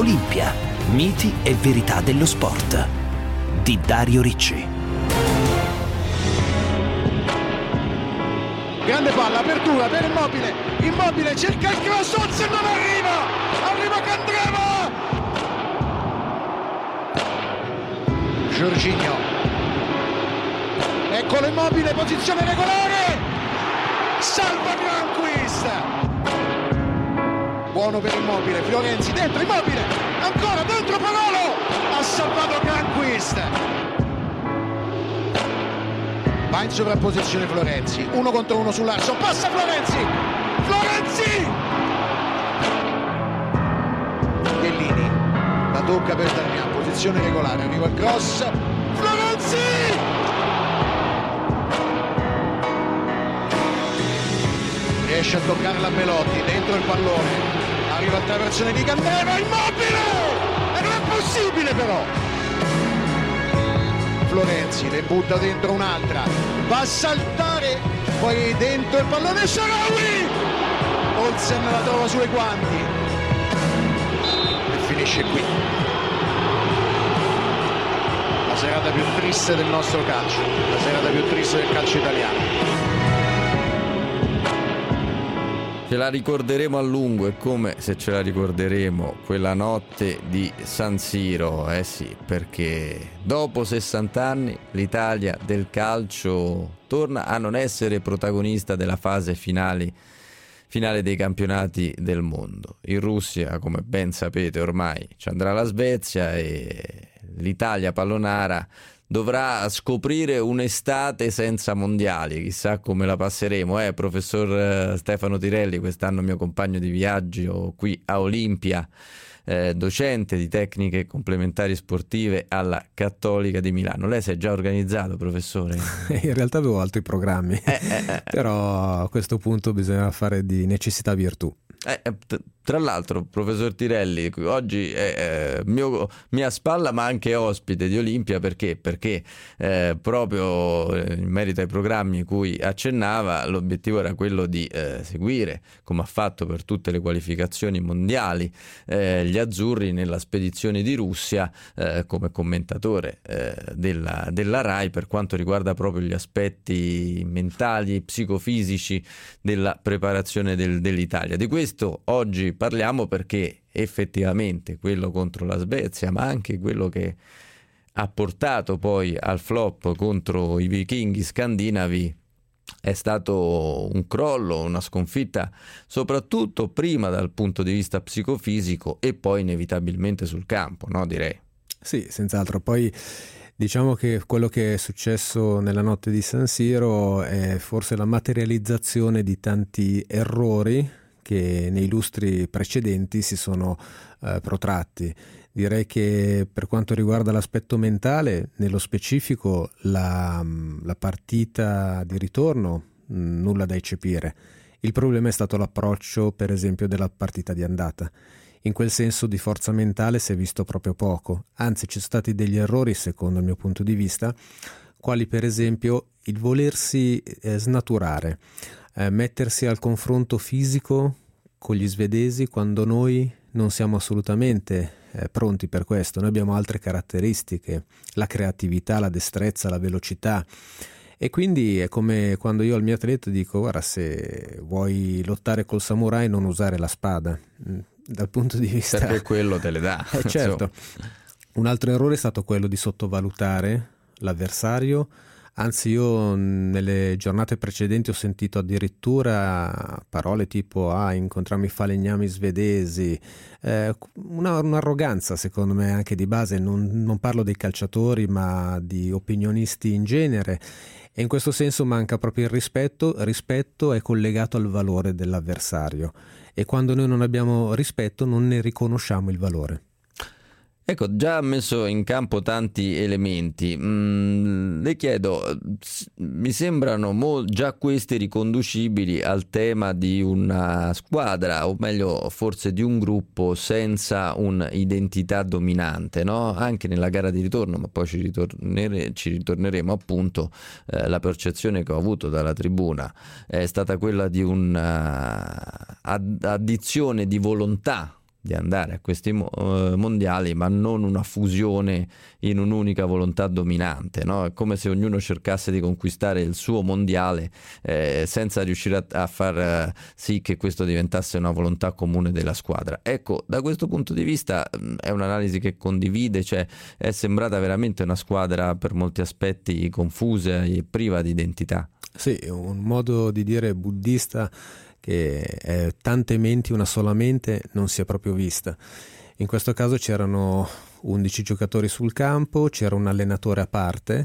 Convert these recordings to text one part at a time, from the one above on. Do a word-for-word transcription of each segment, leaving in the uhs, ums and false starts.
Olimpia, miti e verità dello sport di Dario Ricci. Grande palla, apertura per Immobile, Immobile cerca il cross, Olsen non arriva, arriva Candreva, Jorginho, eccolo Immobile, posizione regolare, salva Granquist, buono per Immobile, Florenzi dentro, Immobile, ancora dentro Parolo, ha salvato Granquist. Va in sovrapposizione Florenzi, uno contro uno sull'arco, passa Florenzi, Florenzi! Bellini, la tocca per Darmian, posizione regolare, arriva il cross, Florenzi! Riesce a toccarla Belotti, dentro il pallone, arriva il traversone di Candreva, Immobile! E non è possibile però! Florenzi le butta dentro un'altra, va a saltare, poi dentro il pallone Shaarawy, Olsen la trova sulle guanti e finisce qui la serata più triste del nostro calcio, la serata più triste del calcio italiano. Ce la ricorderemo a lungo, è come se ce la ricorderemo quella notte di San Siro, eh sì, perché dopo sessanta anni l'Italia del calcio torna a non essere protagonista della fase finale, finale dei campionati del mondo. In Russia, come ben sapete ormai, ci andrà la Svezia e l'Italia pallonara dovrà scoprire un'estate senza mondiali, chissà come la passeremo, eh, professor Stefano Tirelli, quest'anno mio compagno di viaggio qui a Olimpia, eh, docente di tecniche complementari sportive alla Cattolica di Milano. Lei si è già organizzato, professore? In realtà avevo altri programmi, eh, eh, eh. però a questo punto bisogna fare di necessità virtù. Eh, tra l'altro, professor Tirelli, oggi è eh, mio, mia spalla ma anche ospite di Olimpia, perché? Perché eh, proprio in merito ai programmi cui accennava, l'obiettivo era quello di eh, seguire, come ha fatto per tutte le qualificazioni mondiali, eh, gli azzurri nella spedizione di Russia eh, come commentatore eh, della, della RAI per quanto riguarda proprio gli aspetti mentali, psicofisici della preparazione del, dell'Italia. Di questo oggi parliamo perché effettivamente quello contro la Svezia, ma anche quello che ha portato poi al flop contro i vichinghi scandinavi, è stato un crollo, una sconfitta, soprattutto prima dal punto di vista psicofisico e poi inevitabilmente sul campo, no? Direi. Sì, senz'altro. Poi diciamo che quello che è successo nella notte di San Siro è forse la materializzazione di tanti errori che nei lustri precedenti si sono eh, protratti. Direi che per quanto riguarda l'aspetto mentale, nello specifico la, la partita di ritorno mh, nulla da eccepire. Il problema è stato l'approccio, per esempio, della partita di andata. In quel senso di forza mentale si è visto proprio poco, anzi ci sono stati degli errori secondo il mio punto di vista, quali per esempio il volersi eh, snaturare, eh, mettersi al confronto fisico con gli svedesi quando noi non siamo assolutamente eh, pronti per questo. Noi abbiamo altre caratteristiche, la creatività, la destrezza, la velocità, e quindi è come quando io al mio atleta dico: guarda, se vuoi lottare col samurai non usare la spada, dal punto di vista, perché quello te le dà. eh, certo. Un altro errore è stato quello di sottovalutare l'avversario. Anzi, io nelle giornate precedenti ho sentito addirittura parole tipo ah, incontriamo i falegnami svedesi, eh, una, un'arroganza secondo me anche di base. Non, non parlo dei calciatori ma di opinionisti in genere, e in questo senso manca proprio il rispetto. Rispetto è collegato al valore dell'avversario, e quando noi non abbiamo rispetto non ne riconosciamo il valore. Ecco, già ha messo in campo tanti elementi. Mm, le chiedo, mi sembrano mo- già questi riconducibili al tema di una squadra, o meglio forse di un gruppo senza un'identità dominante, no? Anche nella gara di ritorno, ma poi ci, ritornere- ci ritorneremo appunto, eh, la percezione che ho avuto dalla tribuna è stata quella di un'addizione di volontà di andare a questi mo- mondiali, ma non una fusione in un'unica volontà dominante, no? È come se ognuno cercasse di conquistare il suo mondiale eh, senza riuscire a, a far eh, sì che questo diventasse una volontà comune della squadra. Ecco, da questo punto di vista mh, è un'analisi che condivide, cioè è sembrata veramente una squadra per molti aspetti confusa e priva di identità. Sì, un modo di dire buddista che è tante menti una sola mente non si è proprio vista. In questo caso c'erano undici giocatori sul campo, c'era un allenatore a parte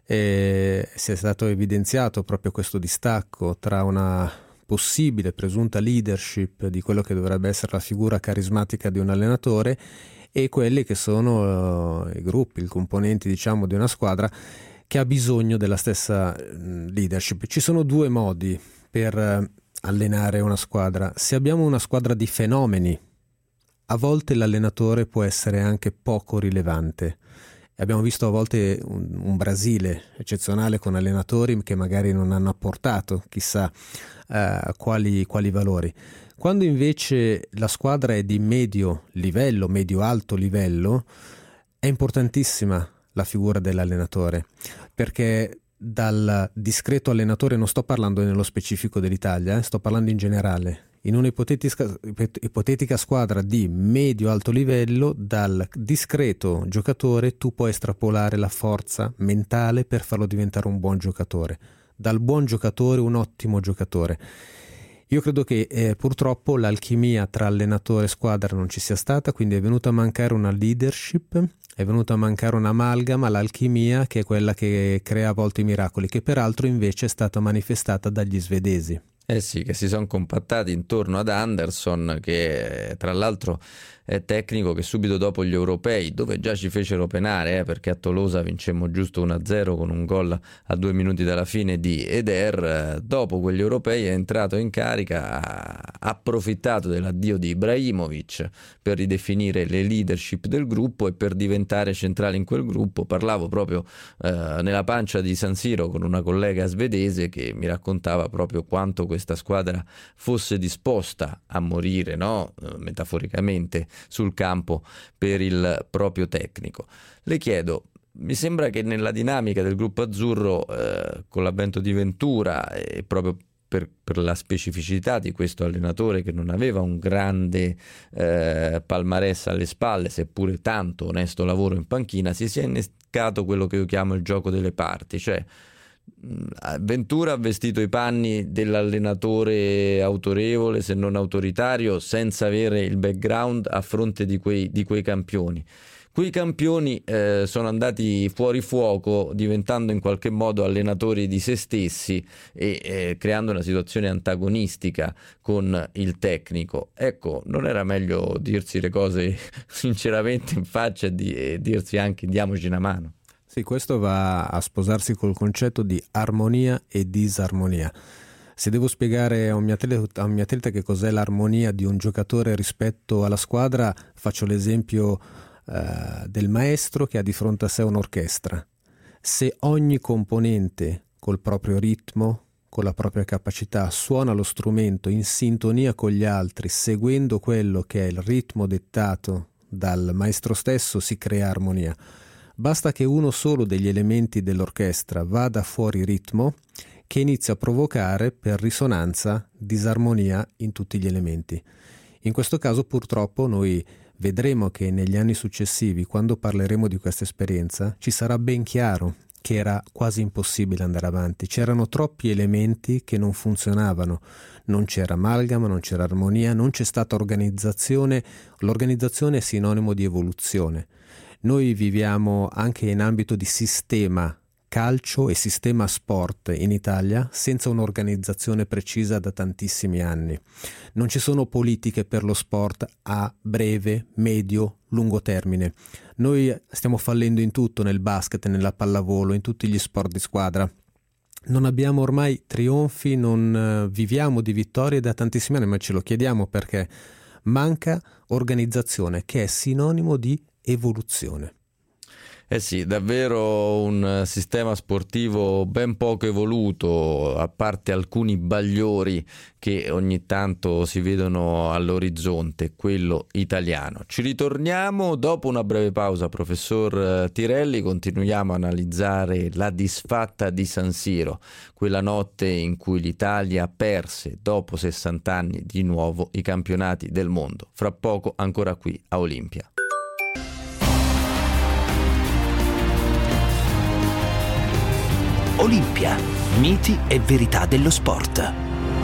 e si è stato evidenziato proprio questo distacco tra una possibile presunta leadership di quello che dovrebbe essere la figura carismatica di un allenatore e quelli che sono uh, i gruppi, i componenti diciamo di una squadra che ha bisogno della stessa leadership. Ci sono due modi per allenare una squadra. Se abbiamo una squadra di fenomeni, a volte l'allenatore può essere anche poco rilevante. Abbiamo visto a volte un, un Brasile eccezionale con allenatori che magari non hanno apportato chissà uh, quali, quali valori. Quando invece la squadra è di medio livello, medio-alto livello, è importantissima la figura dell'allenatore, perché dal discreto allenatore, non sto parlando nello specifico dell'Italia, eh, sto parlando in generale, in un'ipotetica ipotetica squadra di medio-alto livello, dal discreto giocatore tu puoi estrapolare la forza mentale per farlo diventare un buon giocatore, dal buon giocatore un ottimo giocatore. Io credo che eh, purtroppo l'alchimia tra allenatore e squadra non ci sia stata, quindi è venuta a mancare una leadership, è venuta a mancare un'amalgama, l'alchimia che è quella che crea a volte i miracoli, che peraltro invece è stata manifestata dagli svedesi. Eh sì, che si sono compattati intorno ad Anderson, che tra l'altro è tecnico che subito dopo gli europei, dove già ci fecero penare, eh, perché a Tolosa vincemmo giusto uno a zero con un gol a due minuti dalla fine di Eder, dopo quegli europei è entrato in carica, ha approfittato dell'addio di Ibrahimovic per ridefinire le leadership del gruppo e per diventare centrale in quel gruppo. Parlavo proprio eh, nella pancia di San Siro con una collega svedese che mi raccontava proprio quanto questa squadra fosse disposta a morire, no? Metaforicamente, sul campo per il proprio tecnico. Le chiedo, mi sembra che nella dinamica del gruppo azzurro, eh, con l'avvento di Ventura e proprio per, per la specificità di questo allenatore che non aveva un grande eh, palmarès alle spalle, seppure tanto onesto lavoro in panchina, si sia innescato quello che io chiamo il gioco delle parti, cioè Ventura ha vestito i panni dell'allenatore autorevole, se non autoritario, senza avere il background a fronte di quei, di quei campioni. Quei campioni eh, sono andati fuori fuoco, diventando in qualche modo allenatori di se stessi e eh, creando una situazione antagonistica con il tecnico. Ecco, non era meglio dirsi le cose sinceramente in faccia e, di, e dirsi anche diamoci una mano? Sì, questo va a sposarsi col concetto di armonia e disarmonia. Se devo spiegare a un mio atleta, a un mio atleta che cos'è l'armonia di un giocatore rispetto alla squadra, faccio l'esempio eh, del maestro che ha di fronte a sé un'orchestra. Se ogni componente col proprio ritmo, con la propria capacità, suona lo strumento in sintonia con gli altri, seguendo quello che è il ritmo dettato dal maestro stesso, si crea armonia. Basta che uno solo degli elementi dell'orchestra vada fuori ritmo che inizia a provocare per risonanza disarmonia in tutti gli elementi. In questo caso purtroppo noi vedremo che negli anni successivi, quando parleremo di questa esperienza, ci sarà ben chiaro che era quasi impossibile andare avanti. C'erano troppi elementi che non funzionavano, non c'era amalgama, non c'era armonia, non c'è stata organizzazione. L'organizzazione è sinonimo di evoluzione. Noi viviamo anche in ambito di sistema calcio e sistema sport in Italia senza un'organizzazione precisa da tantissimi anni. Non ci sono politiche per lo sport a breve, medio, lungo termine. Noi stiamo fallendo in tutto, nel basket, nella pallavolo, in tutti gli sport di squadra. Non abbiamo ormai trionfi, non viviamo di vittorie da tantissimi anni, ma ce lo chiediamo perché manca organizzazione, che è sinonimo di evoluzione. Eh sì, davvero un sistema sportivo ben poco evoluto, a parte alcuni bagliori che ogni tanto si vedono all'orizzonte, quello italiano. Ci ritorniamo dopo una breve pausa, professor Tirelli, continuiamo a analizzare la disfatta di San Siro, quella notte in cui l'Italia perse dopo sessanta anni di nuovo i campionati del mondo. Fra poco ancora qui a Olimpia. Olimpia, miti e verità dello sport.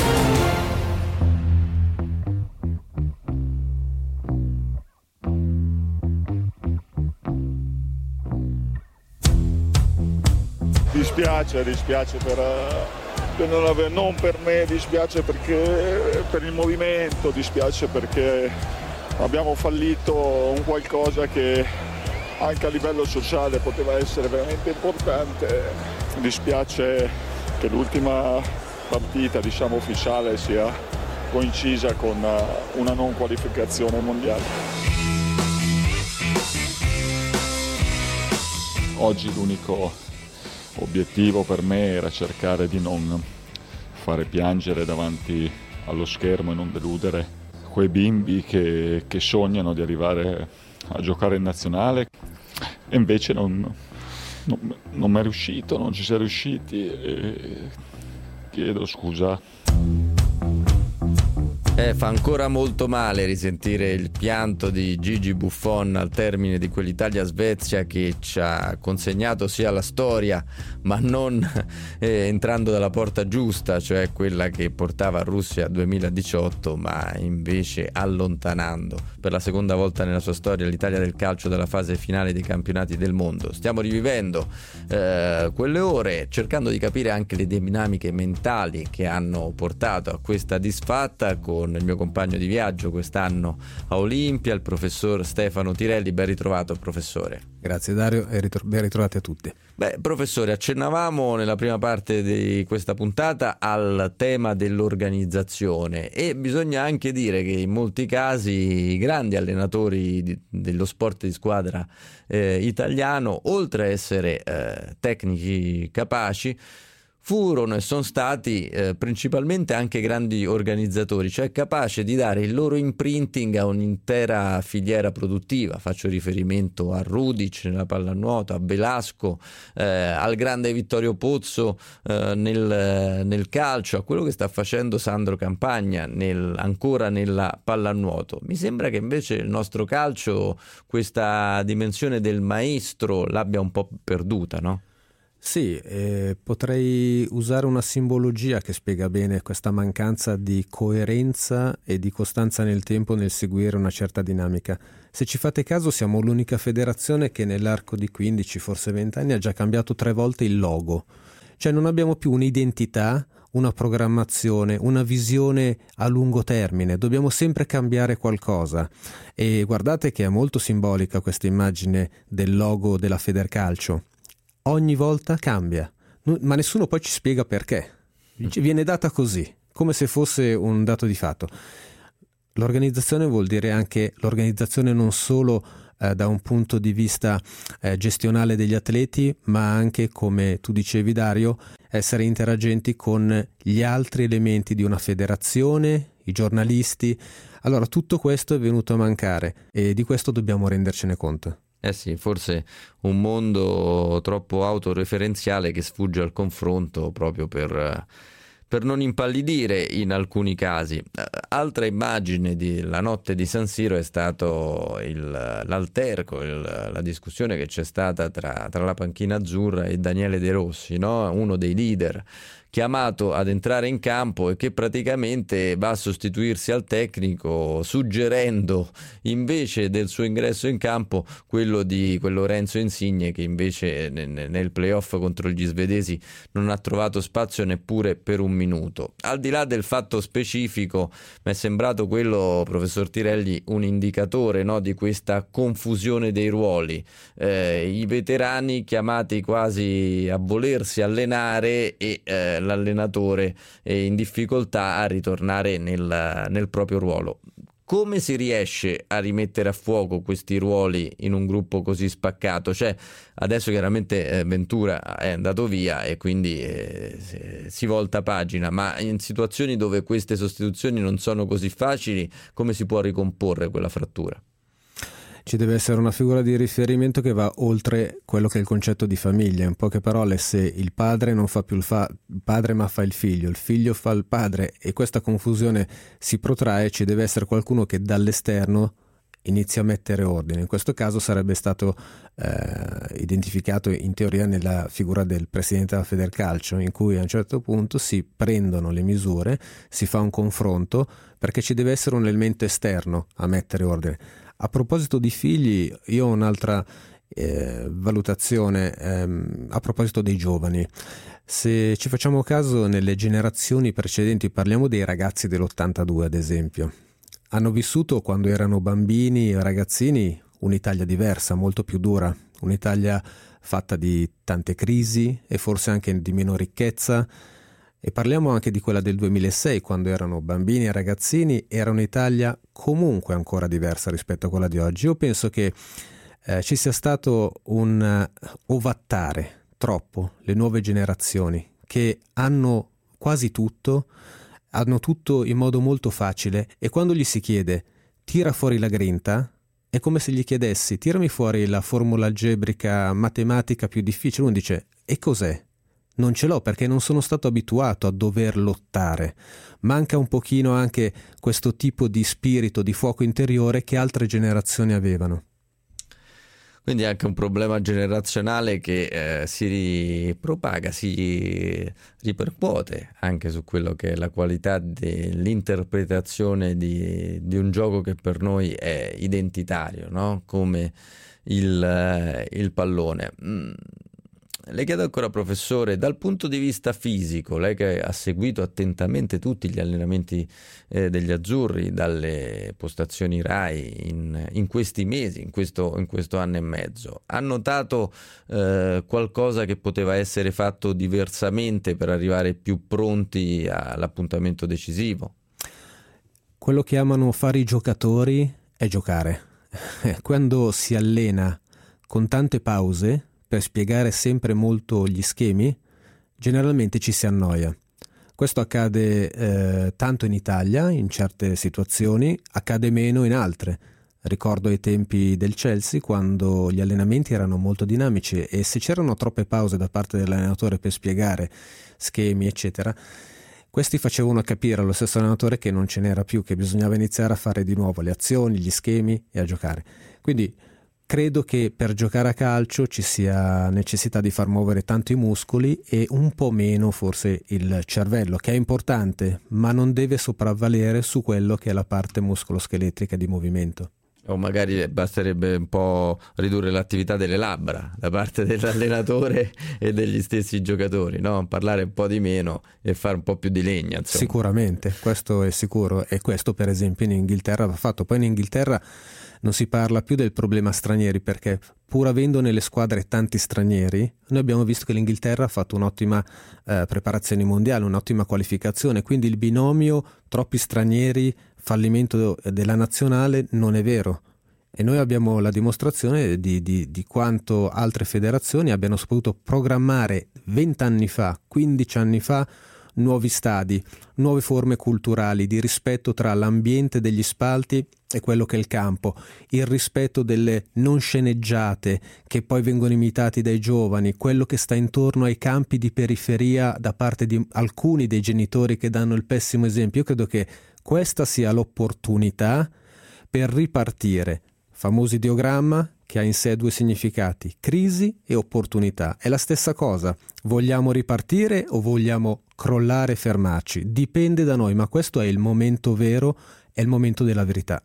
Dispiace, dispiace per, per non, aver, non per me, dispiace perché per il movimento, dispiace perché abbiamo fallito un qualcosa che anche a livello sociale poteva essere veramente importante. Dispiace che l'ultima partita, diciamo, ufficiale sia coincisa con una non qualificazione mondiale. Oggi l'unico obiettivo per me era cercare di non fare piangere davanti allo schermo e non deludere quei bimbi che, che sognano di arrivare a giocare in nazionale e invece non, non, non mi è riuscito, non ci si è riusciti e chiedo scusa. Eh, fa ancora molto male risentire il pianto di Gigi Buffon al termine di quell'Italia-Svezia che ci ha consegnato sia la storia, ma non eh, entrando dalla porta giusta, cioè quella che portava a Russia duemiladiciotto, ma invece allontanando per la seconda volta nella sua storia l'Italia del calcio dalla fase finale dei campionati del mondo. Stiamo rivivendo eh, quelle ore, cercando di capire anche le dinamiche mentali che hanno portato a questa disfatta, con il mio compagno di viaggio quest'anno a Olimpia, il professor Stefano Tirelli. Ben ritrovato, professore. Grazie Dario e ritro- ben ritrovati a tutti. Beh, professore, accennavamo nella prima parte di questa puntata al tema dell'organizzazione e bisogna anche dire che in molti casi i grandi allenatori di, dello sport di squadra eh, italiano, oltre a essere eh, tecnici capaci, furono e sono stati eh, principalmente anche grandi organizzatori, cioè capaci di dare il loro imprinting a un'intera filiera produttiva. Faccio riferimento a Rudic nella pallanuoto, a Velasco, eh, al grande Vittorio Pozzo eh, nel, nel calcio, a quello che sta facendo Sandro Campagna nel, ancora nella pallanuoto. Mi sembra che invece il nostro calcio questa dimensione del maestro l'abbia un po' perduta, no? Sì, eh, potrei usare una simbologia che spiega bene questa mancanza di coerenza e di costanza nel tempo nel seguire una certa dinamica. Se ci fate caso, siamo l'unica federazione che nell'arco di quindici, forse venti anni ha già cambiato tre volte il logo. Cioè non abbiamo più un'identità, una programmazione, una visione a lungo termine, dobbiamo sempre cambiare qualcosa. E guardate che è molto simbolica questa immagine del logo della Federcalcio. Ogni volta cambia, ma nessuno poi ci spiega perché. Viene data così, come se fosse un dato di fatto. L'organizzazione vuol dire anche l'organizzazione non solo eh, da un punto di vista eh, gestionale degli atleti, ma anche, come tu dicevi Dario, essere interagenti con gli altri elementi di una federazione, i giornalisti. Allora tutto questo è venuto a mancare e di questo dobbiamo rendercene conto. Eh sì, forse un mondo troppo autoreferenziale che sfugge al confronto proprio per, per non impallidire in alcuni casi. Altra immagine della notte di San Siro è stato il, l'alterco, il, la discussione che c'è stata tra, tra la panchina azzurra e Daniele De Rossi, no? Uno dei leader chiamato ad entrare in campo e che praticamente va a sostituirsi al tecnico, suggerendo invece del suo ingresso in campo quello di quel Lorenzo Insigne che invece nel playoff contro gli svedesi non ha trovato spazio neppure per un minuto. Al di là del fatto specifico, mi è sembrato quello, professor Tirelli, un indicatore, no, di questa confusione dei ruoli. Eh, i veterani chiamati quasi a volersi allenare e eh, l'allenatore è in difficoltà a ritornare nel, nel proprio ruolo. come si riesce a rimettere a fuoco questi ruoli in un gruppo così spaccato? Cioè, adesso chiaramente eh, Ventura è andato via e quindi eh, si volta pagina, ma in situazioni dove queste sostituzioni non sono così facili, come si può ricomporre quella frattura? Ci deve essere una figura di riferimento che va oltre quello che è il concetto di famiglia. In poche parole, se il padre non fa più il, fa- il padre ma fa il figlio, il figlio fa il padre e questa confusione si protrae, ci deve essere qualcuno che dall'esterno inizia a mettere ordine. In questo caso sarebbe stato eh, identificato in teoria nella figura del presidente della Federcalcio, in cui a un certo punto si prendono le misure, si fa un confronto, perché ci deve essere un elemento esterno a mettere ordine. A proposito di figli, io ho un'altra eh, valutazione ehm, a proposito dei giovani. Se ci facciamo caso, nelle generazioni precedenti, parliamo dei ragazzi dell'ottantadue ad esempio, hanno vissuto quando erano bambini e ragazzini un'Italia diversa, molto più dura, un'Italia fatta di tante crisi e forse anche di meno ricchezza. E parliamo anche di quella del duemilasei, quando erano bambini e ragazzini, era un'Italia comunque ancora diversa rispetto a quella di oggi. Io penso che eh, ci sia stato un uh, ovattare troppo le nuove generazioni, che hanno quasi tutto, hanno tutto in modo molto facile, e quando gli si chiede tira fuori la grinta, è come se gli chiedessi tirami fuori la formula algebrica matematica più difficile. Uno dice e cos'è? Non ce l'ho perché non sono stato abituato a dover lottare. Manca un pochino anche questo tipo di spirito, di fuoco interiore che altre generazioni avevano. Quindi è anche un problema generazionale che eh, si propaga, si ripercuote anche su quello che è la qualità dell'interpretazione di, di un gioco che per noi è identitario, no? Come il, il pallone. Mm. Le chiedo ancora, professore, dal punto di vista fisico, lei che ha seguito attentamente tutti gli allenamenti eh, degli azzurri dalle postazioni Rai in, in questi mesi, in questo, in questo anno e mezzo, ha notato eh, qualcosa che poteva essere fatto diversamente per arrivare più pronti all'appuntamento decisivo? Quello che amano fare i giocatori è giocare. Quando si allena con tante pause per spiegare sempre molto gli schemi, generalmente ci si annoia. Questo accade eh, tanto in Italia, in certe situazioni, accade meno in altre. Ricordo ai tempi del Chelsea, quando gli allenamenti erano molto dinamici e se c'erano troppe pause da parte dell'allenatore per spiegare schemi, eccetera, questi facevano capire allo stesso allenatore che non ce n'era più, che bisognava iniziare a fare di nuovo le azioni, gli schemi e a giocare. Quindi credo che per giocare a calcio ci sia necessità di far muovere tanto i muscoli e un po' meno forse il cervello, che è importante, ma non deve sopravvalere su quello che è la parte muscoloscheletrica di movimento. O magari basterebbe un po' ridurre l'attività delle labbra da parte dell'allenatore e degli stessi giocatori, no? Parlare un po' di meno e fare un po' più di legna, insomma. Sicuramente, questo è sicuro, e questo per esempio in Inghilterra va fatto. Poi in Inghilterra non si parla più del problema stranieri, perché pur avendo nelle squadre tanti stranieri, noi abbiamo visto che l'Inghilterra ha fatto un'ottima eh, preparazione mondiale, un'ottima qualificazione, quindi il binomio troppi stranieri, fallimento della nazionale non è vero. E noi abbiamo la dimostrazione di, di, di quanto altre federazioni abbiano saputo programmare vent'anni fa, quindici anni fa, nuovi stadi, nuove forme culturali di rispetto tra l'ambiente degli spalti e quello che è il campo, il rispetto delle non sceneggiate che poi vengono imitati dai giovani, quello che sta intorno ai campi di periferia da parte di alcuni dei genitori che danno il pessimo esempio. Io credo che questa sia l'opportunità per ripartire. Famoso ideogramma che ha in sé due significati, crisi e opportunità. È la stessa cosa. Vogliamo ripartire o vogliamo crollare e fermarci? Dipende da noi, ma questo è il momento vero, è il momento della verità.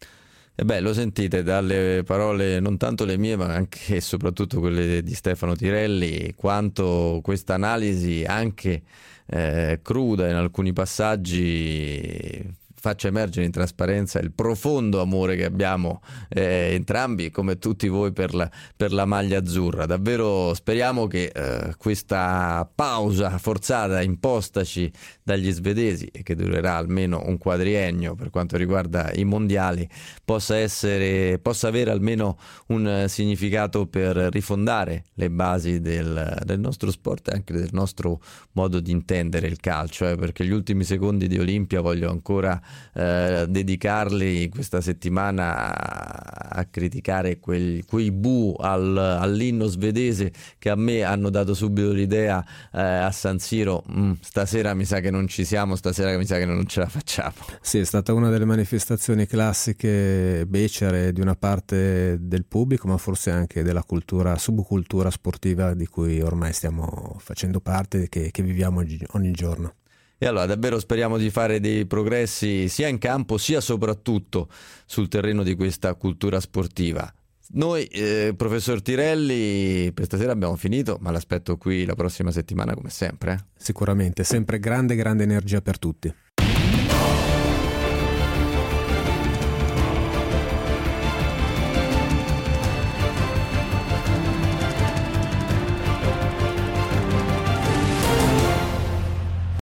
E beh, lo sentite dalle parole, non tanto le mie, ma anche e soprattutto quelle di Stefano Tirelli, quanto questa analisi anche eh, cruda in alcuni passaggi faccia emergere in trasparenza il profondo amore che abbiamo eh, entrambi, come tutti voi, per la, per la maglia azzurra. Davvero speriamo che eh, questa pausa forzata impostaci dagli svedesi e che durerà almeno un quadriennio per quanto riguarda i mondiali possa essere, possa avere almeno un significato per rifondare le basi del, del nostro sport e anche del nostro modo di intendere il calcio, eh, perché gli ultimi secondi di Olimpia voglio ancora eh, dedicarli questa settimana a, a criticare quel, quei bu al, all'inno svedese che a me hanno dato subito l'idea eh, a San Siro, mm, stasera mi sa che non ci siamo, stasera mi sa che non ce la facciamo. Sì, è stata una delle manifestazioni classiche becere di una parte del pubblico, ma forse anche della cultura, subcultura sportiva di cui ormai stiamo facendo parte e che, che viviamo ogni giorno. E allora davvero speriamo di fare dei progressi sia in campo sia soprattutto sul terreno di questa cultura sportiva. Noi, eh, professor Tirelli, per stasera abbiamo finito, ma l'aspetto qui la prossima settimana come sempre. Eh? Sicuramente, sempre grande, grande energia per tutti.